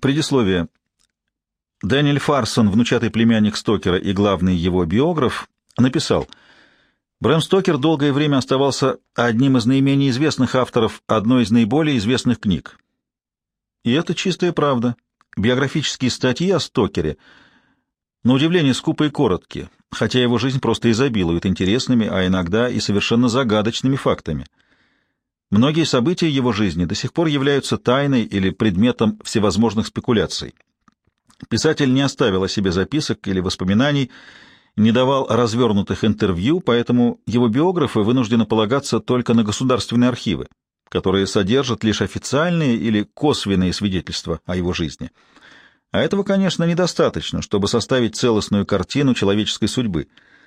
Предисловие. Дэниэль Фарсон, внучатый племянник Стокера и главный его биограф, написал: Брэм Стокер долгое время оставался одним из наименее известных авторов одной из наиболее известных книг. И это чистая правда. Биографические статьи о Стокере, на удивление, скупы и короткие, хотя его жизнь просто изобилует интересными, а иногда и совершенно загадочными фактами. Многие события его жизни до сих пор являются тайной или предметом всевозможных спекуляций. Писатель не оставил о себе записок или воспоминаний, не давал развернутых интервью, поэтому его биографы вынуждены полагаться только на государственные архивы, которые содержат лишь официальные или косвенные свидетельства о его жизни. А этого, конечно, недостаточно, чтобы составить целостную картину человеческой судьбы.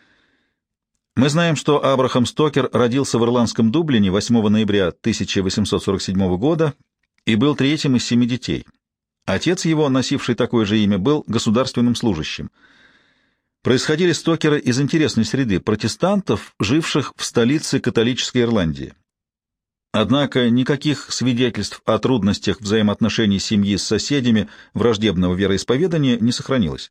Мы знаем, что Абрахам Стокер родился в ирландском Дублине 8 ноября 1847 года и был третьим из 7 детей. Отец его, носивший такое же имя, был государственным служащим. Происходили Стокеры из интересной среды протестантов, живших в столице католической Ирландии. Однако никаких свидетельств о трудностях взаимоотношений семьи с соседями враждебного вероисповедания не сохранилось.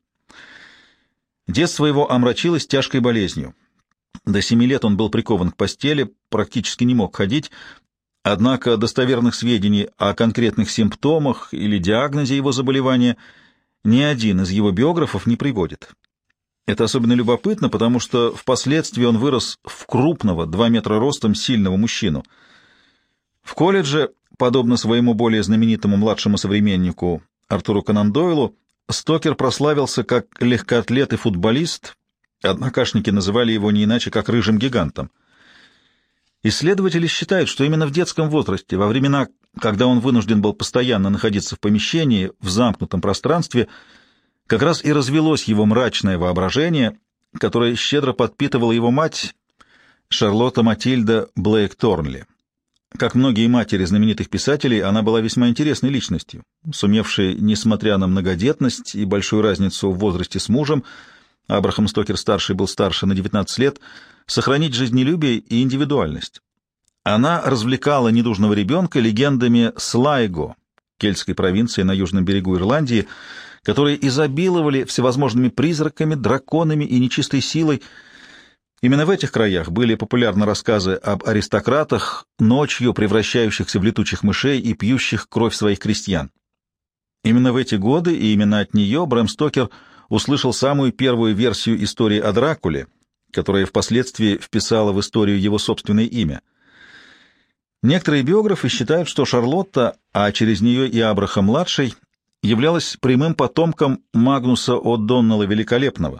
Детство его омрачилось тяжкой болезнью. До 7 лет он был прикован к постели, практически не мог ходить, однако достоверных сведений о конкретных симптомах или диагнозе его заболевания ни один из его биографов не приводит. Это особенно любопытно, потому что впоследствии он вырос в крупного, 2 метра ростом, сильного мужчину. В колледже, подобно своему более знаменитому младшему современнику Артуру Конан Дойлу, Стокер прославился как легкоатлет и футболист, однокашники называли его не иначе, как «рыжим гигантом». Исследователи считают, что именно в детском возрасте, во времена, когда он вынужден был постоянно находиться в помещении, в замкнутом пространстве, как раз и развелось его мрачное воображение, которое щедро подпитывала его мать, Шарлотта Матильда Блейк Торнли. Как многие матери знаменитых писателей, она была весьма интересной личностью, сумевшей, несмотря на многодетность и большую разницу в возрасте с мужем, Абрахам Стокер-старший был старше на 19 лет, сохранить жизнелюбие и индивидуальность. Она развлекала недужного ребенка легендами Слайго, кельтской провинции на южном берегу Ирландии, которые изобиловали всевозможными призраками, драконами и нечистой силой. Именно в этих краях были популярны рассказы об аристократах, ночью превращающихся в летучих мышей и пьющих кровь своих крестьян. Именно в эти годы и именно от нее Брэм Стокер услышал самую первую версию истории о Дракуле, которая впоследствии вписала в историю его собственное имя. Некоторые биографы считают, что Шарлотта, а через нее и Абрахам-младший, являлась прямым потомком Магнуса О'Доннелла Великолепного,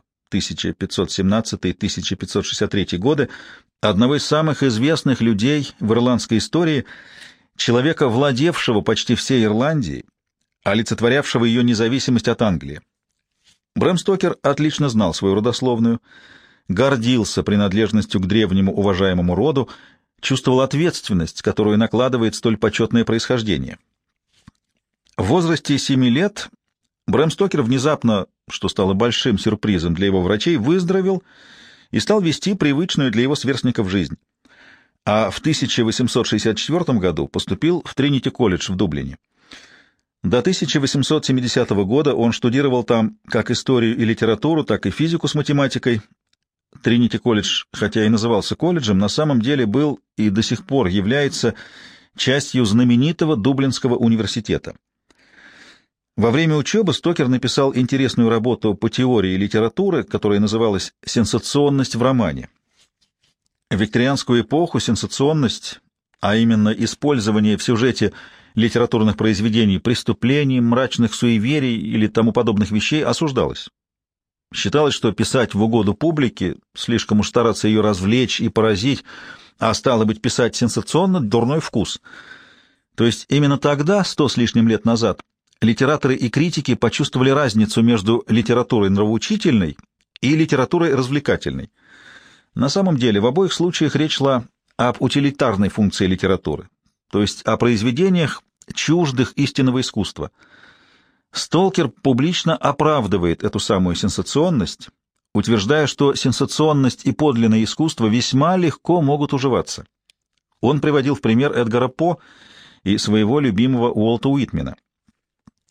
1517-1563 годы, одного из самых известных людей в ирландской истории, человека, владевшего почти всей Ирландией, олицетворявшего ее независимость от Англии. Брэм Стокер отлично знал свою родословную, гордился принадлежностью к древнему уважаемому роду, чувствовал ответственность, которую накладывает столь почетное происхождение. В возрасте 7 лет Брэм Стокер внезапно, что стало большим сюрпризом для его врачей, выздоровел и стал вести привычную для его сверстников жизнь. А в 1864 году поступил в Тринити-колледж в Дублине. До 1870 года он штудировал там как историю и литературу, так и физику с математикой. Тринити-колледж, хотя и назывался колледжем, на самом деле был и до сих пор является частью знаменитого Дублинского университета. Во время учебы Стокер написал интересную работу по теории литературы, которая называлась «Сенсационность в романе». В викторианскую эпоху сенсационность, а именно использование в сюжете литературных произведений преступлений, мрачных суеверий или тому подобных вещей, осуждалось. Считалось, что писать в угоду публике, слишком уж стараться ее развлечь и поразить, а стало быть, писать сенсационно — дурной вкус. То есть именно тогда, 100 с лишним лет назад, литераторы и критики почувствовали разницу между литературой нравоучительной и литературой развлекательной. На самом деле, в обоих случаях речь шла об утилитарной функции литературы, то есть о произведениях, чуждых истинного искусства. Стокер публично оправдывает эту самую сенсационность, утверждая, что сенсационность и подлинное искусство весьма легко могут уживаться. Он приводил в пример Эдгара По и своего любимого Уолта Уитмена.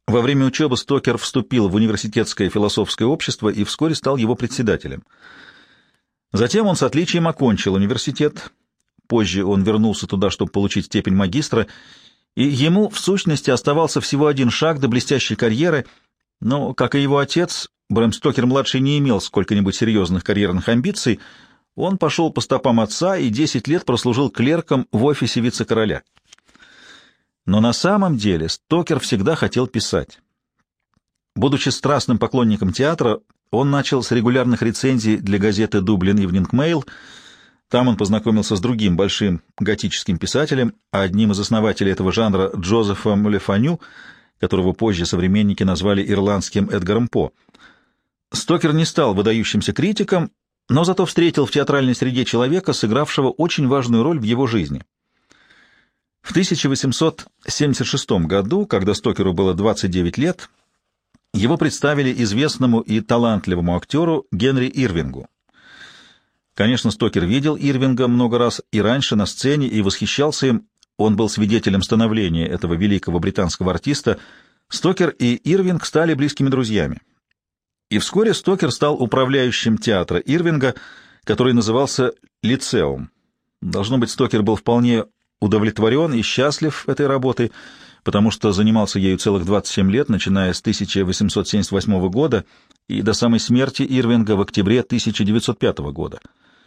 Во время учебы Стокер вступил в университетское философское общество и вскоре стал его председателем. Затем он с отличием окончил университет. Позже он вернулся туда, чтобы получить степень магистра, и ему, в сущности, оставался всего один шаг до блестящей карьеры, но, как и его отец, Брэм Стокер-младший не имел сколько-нибудь серьезных карьерных амбиций. Он пошел по стопам отца и 10 лет прослужил клерком в офисе вице-короля. Но на самом деле Стокер всегда хотел писать. Будучи страстным поклонником театра, он начал с регулярных рецензий для газеты «Дублин Ивнинг Мейл». Там он познакомился с другим большим готическим писателем, одним из основателей этого жанра Джозефом Le Fanu, которого позже современники назвали ирландским Эдгаром По. Стокер не стал выдающимся критиком, но зато встретил в театральной среде человека, сыгравшего очень важную роль в его жизни. В 1876 году, когда Стокеру было 29 лет, его представили известному и талантливому актеру Генри Ирвингу. Конечно, Стокер видел Ирвинга много раз и раньше на сцене и восхищался им. Он был свидетелем становления этого великого британского артиста. Стокер и Ирвинг стали близкими друзьями. И вскоре Стокер стал управляющим театра Ирвинга, который назывался «Лицеум». Должно быть, Стокер был вполне удовлетворен и счастлив этой работой, потому что занимался ею целых 27 лет, начиная с 1878 года и до самой смерти Ирвинга в октябре 1905 года.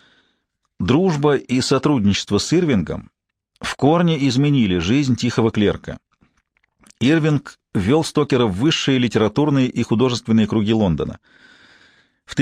Дружба и сотрудничество с Ирвингом в корне изменили жизнь тихого клерка. Ирвинг ввел Стокера в высшие литературные и художественные круги Лондона. В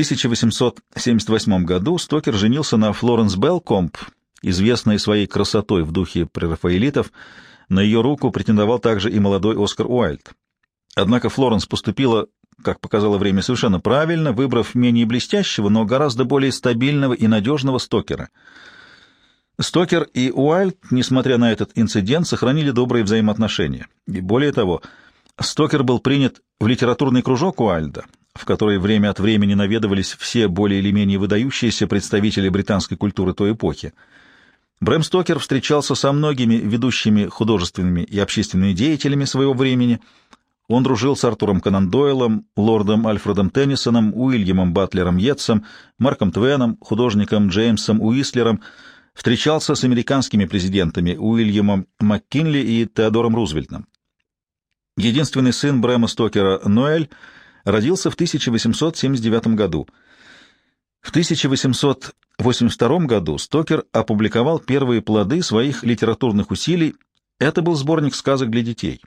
1878 году Стокер женился на Флоренс Белкомп, известной своей красотой в духе прерафаэлитов. На ее руку претендовал также и молодой Оскар Уайльд. Однако Флоренс поступила, как показало время, совершенно правильно, выбрав менее блестящего, но гораздо более стабильного и надежного Стокера. Стокер и Уайльд, несмотря на этот инцидент, сохранили добрые взаимоотношения. И более того, Стокер был принят в литературный кружок Уайльда, в который время от времени наведывались все более или менее выдающиеся представители британской культуры той эпохи. Брэм Стокер встречался со многими ведущими художественными и общественными деятелями своего времени. Он дружил с Артуром Конан Дойлом, лордом Альфредом Теннисоном, Уильямом Батлером Йетсом, Марком Твеном, художником Джеймсом Уистлером, встречался с американскими президентами Уильямом МакКинли и Теодором Рузвельтом. Единственный сын Брэма Стокера, Ноэль, родился в 1879 году. В 1882 году Стокер опубликовал первые плоды своих литературных усилий. Это был сборник сказок для детей.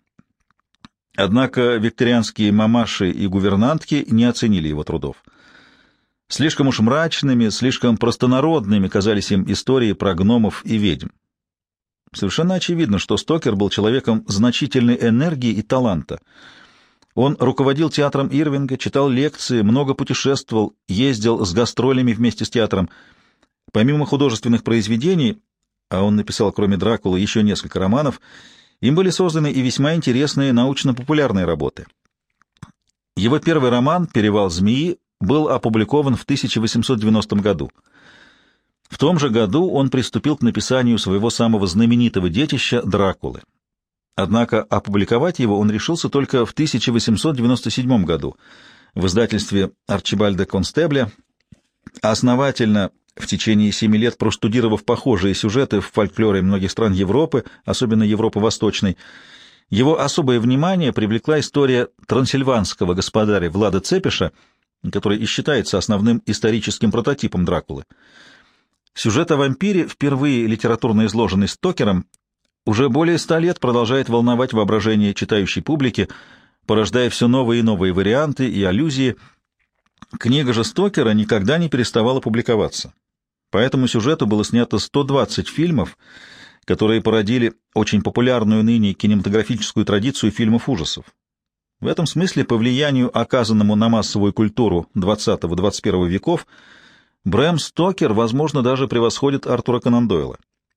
Однако викторианские мамаши и гувернантки не оценили его трудов. Слишком уж мрачными, слишком простонародными казались им истории про гномов и ведьм. Совершенно очевидно, что Стокер был человеком значительной энергии и таланта. Он руководил театром Ирвинга, читал лекции, много путешествовал, ездил с гастролями вместе с театром. Помимо художественных произведений, а он написал, кроме Дракулы, еще несколько романов, им были созданы и весьма интересные научно-популярные работы. Его первый роман «Перевал змеи» был опубликован в 1890 году. В том же году он приступил к написанию своего самого знаменитого детища «Дракулы». Однако опубликовать его он решился только в 1897 году в издательстве Арчибальда Констебля, основательно в течение 7 лет проштудировав похожие сюжеты в фольклоре многих стран Европы, особенно Европы Восточной. Его особое внимание привлекла история трансильванского господаря Влада Цепиша, который и считается основным историческим прототипом Дракулы. Сюжет о вампире, впервые литературно изложенный Стокером, уже более 100 лет продолжает волновать воображение читающей публики, порождая все новые и новые варианты и аллюзии. Книга же Стокера никогда не переставала публиковаться. По этому сюжету было снято 120 фильмов, которые породили очень популярную ныне кинематографическую традицию фильмов ужасов. В этом смысле, по влиянию, оказанному на массовую культуру XX-XXI веков, Брэм Стокер, возможно, даже превосходит Артура Конан Дойла.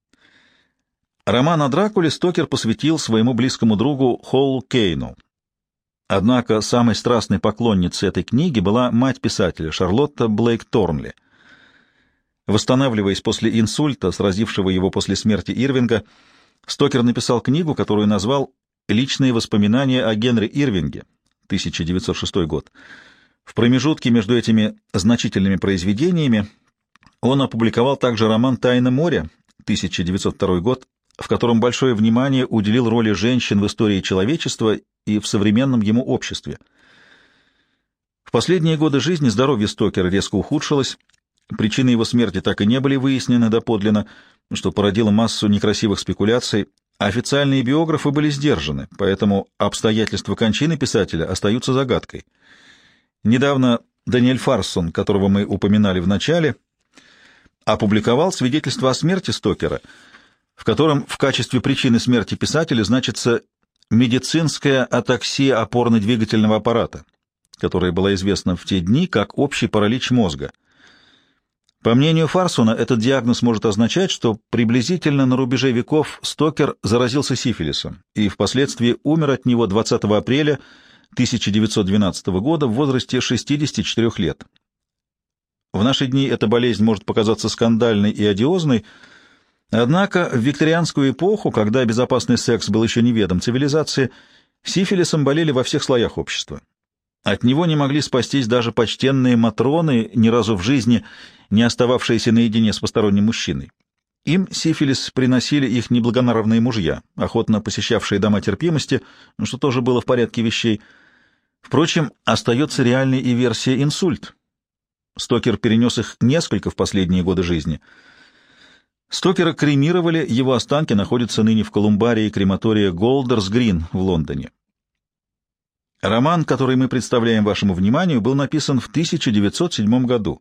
Роман о Дракуле Стокер посвятил своему близкому другу Холлу Кейну. Однако самой страстной поклонницей этой книги была мать писателя Шарлотта Блейк Торнли. Восстанавливаясь после инсульта, сразившего его после смерти Ирвинга, Стокер написал книгу, которую назвал «Личные воспоминания о Генри Ирвинге», 1906 год. В промежутке между этими значительными произведениями он опубликовал также роман «Тайна моря» 1902 год, в котором большое внимание уделил роли женщин в истории человечества и в современном ему обществе. В последние годы жизни здоровье Стокера резко ухудшилось, причины его смерти так и не были выяснены доподлинно, что породило массу некрасивых спекуляций, а официальные биографы были сдержаны, поэтому обстоятельства кончины писателя остаются загадкой. Недавно Дэниэль Фарсон, которого мы упоминали в начале, опубликовал свидетельство о смерти Стокера, в котором в качестве причины смерти писателя значится медицинская атаксия опорно-двигательного аппарата, которая была известна в те дни как общий паралич мозга. По мнению Фарсона, этот диагноз может означать, что приблизительно на рубеже веков Стокер заразился сифилисом и впоследствии умер от него 20 апреля 1912 года в возрасте 64 лет. В наши дни эта болезнь может показаться скандальной и одиозной, однако в викторианскую эпоху, когда безопасный секс был еще неведом цивилизации, сифилисом болели во всех слоях общества. От него не могли спастись даже почтенные матроны, ни разу в жизни не остававшиеся наедине с посторонним мужчиной. Им сифилис приносили их неблагонравные мужья, охотно посещавшие дома терпимости, что тоже было в порядке вещей. Впрочем, остается реальной и версия инсульт. Стокер перенес их несколько в последние годы жизни. Стокера кремировали, его останки находятся ныне в колумбарии крематория Голдерс-Грин в Лондоне. Роман, который мы представляем вашему вниманию, был написан в 1907 году.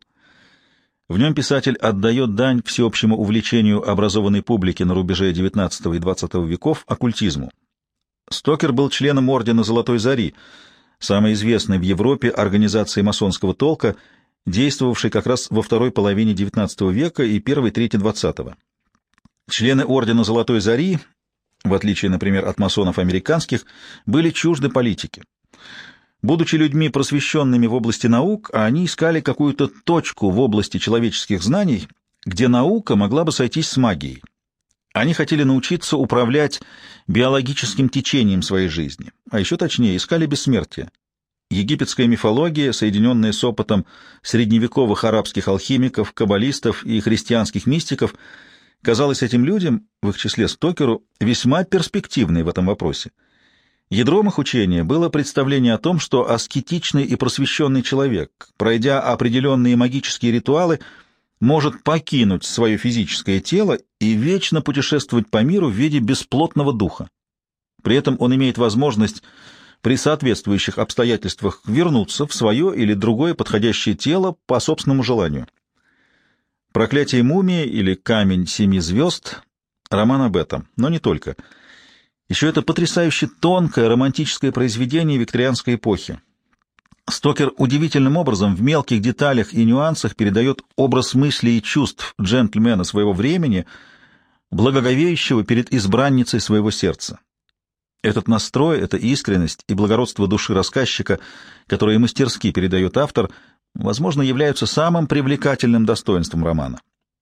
В нем писатель отдает дань всеобщему увлечению образованной публики на рубеже XIX и XX веков оккультизму. Стокер был членом Ордена Золотой Зари, самой известной в Европе организации масонского толка, действовавшей как раз во второй половине XIX века и первой трети XX. Члены Ордена Золотой Зари, в отличие, например, от масонов американских, были чужды политики. Будучи людьми просвещенными в области наук, они искали какую-то точку в области человеческих знаний, где наука могла бы сойтись с магией. Они хотели научиться управлять биологическим течением своей жизни, а еще точнее искали бессмертие. Египетская мифология, соединенная с опытом средневековых арабских алхимиков, каббалистов и христианских мистиков, казалась этим людям, в их числе Стокеру, весьма перспективной в этом вопросе. Ядром их учения было представление о том, что аскетичный и просвещенный человек, пройдя определенные магические ритуалы, может покинуть свое физическое тело и вечно путешествовать по миру в виде бесплотного духа. При этом он имеет возможность при соответствующих обстоятельствах вернуться в свое или другое подходящее тело по собственному желанию. «Проклятие мумии» или «Камень семи звезд» — роман об этом, но не только. Еще это потрясающе тонкое романтическое произведение викторианской эпохи. Стокер удивительным образом в мелких деталях и нюансах передает образ мыслей и чувств джентльмена своего времени, благоговеющего перед избранницей своего сердца. Этот настрой, эта искренность и благородство души рассказчика, которые мастерски передает автор, возможно, являются самым привлекательным достоинством романа.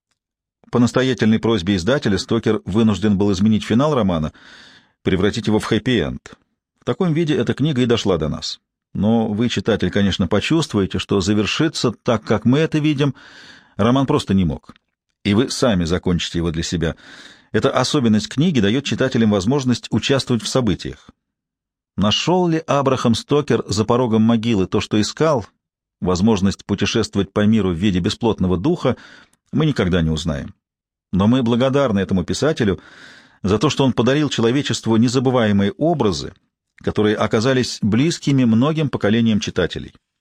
По настоятельной просьбе издателя Стокер вынужден был изменить финал романа, превратить его в хэппи-энд. В таком виде эта книга и дошла до нас. Но вы, читатель, конечно, почувствуете, что завершиться так, как мы это видим, роман просто не мог. И вы сами закончите его для себя. Эта особенность книги дает читателям возможность участвовать в событиях. Нашел ли Абрахам Стокер за порогом могилы то, что искал, возможность путешествовать по миру в виде бесплотного духа, мы никогда не узнаем. Но мы благодарны этому писателю за то, что он подарил человечеству незабываемые образы, которые оказались близкими многим поколениям читателей.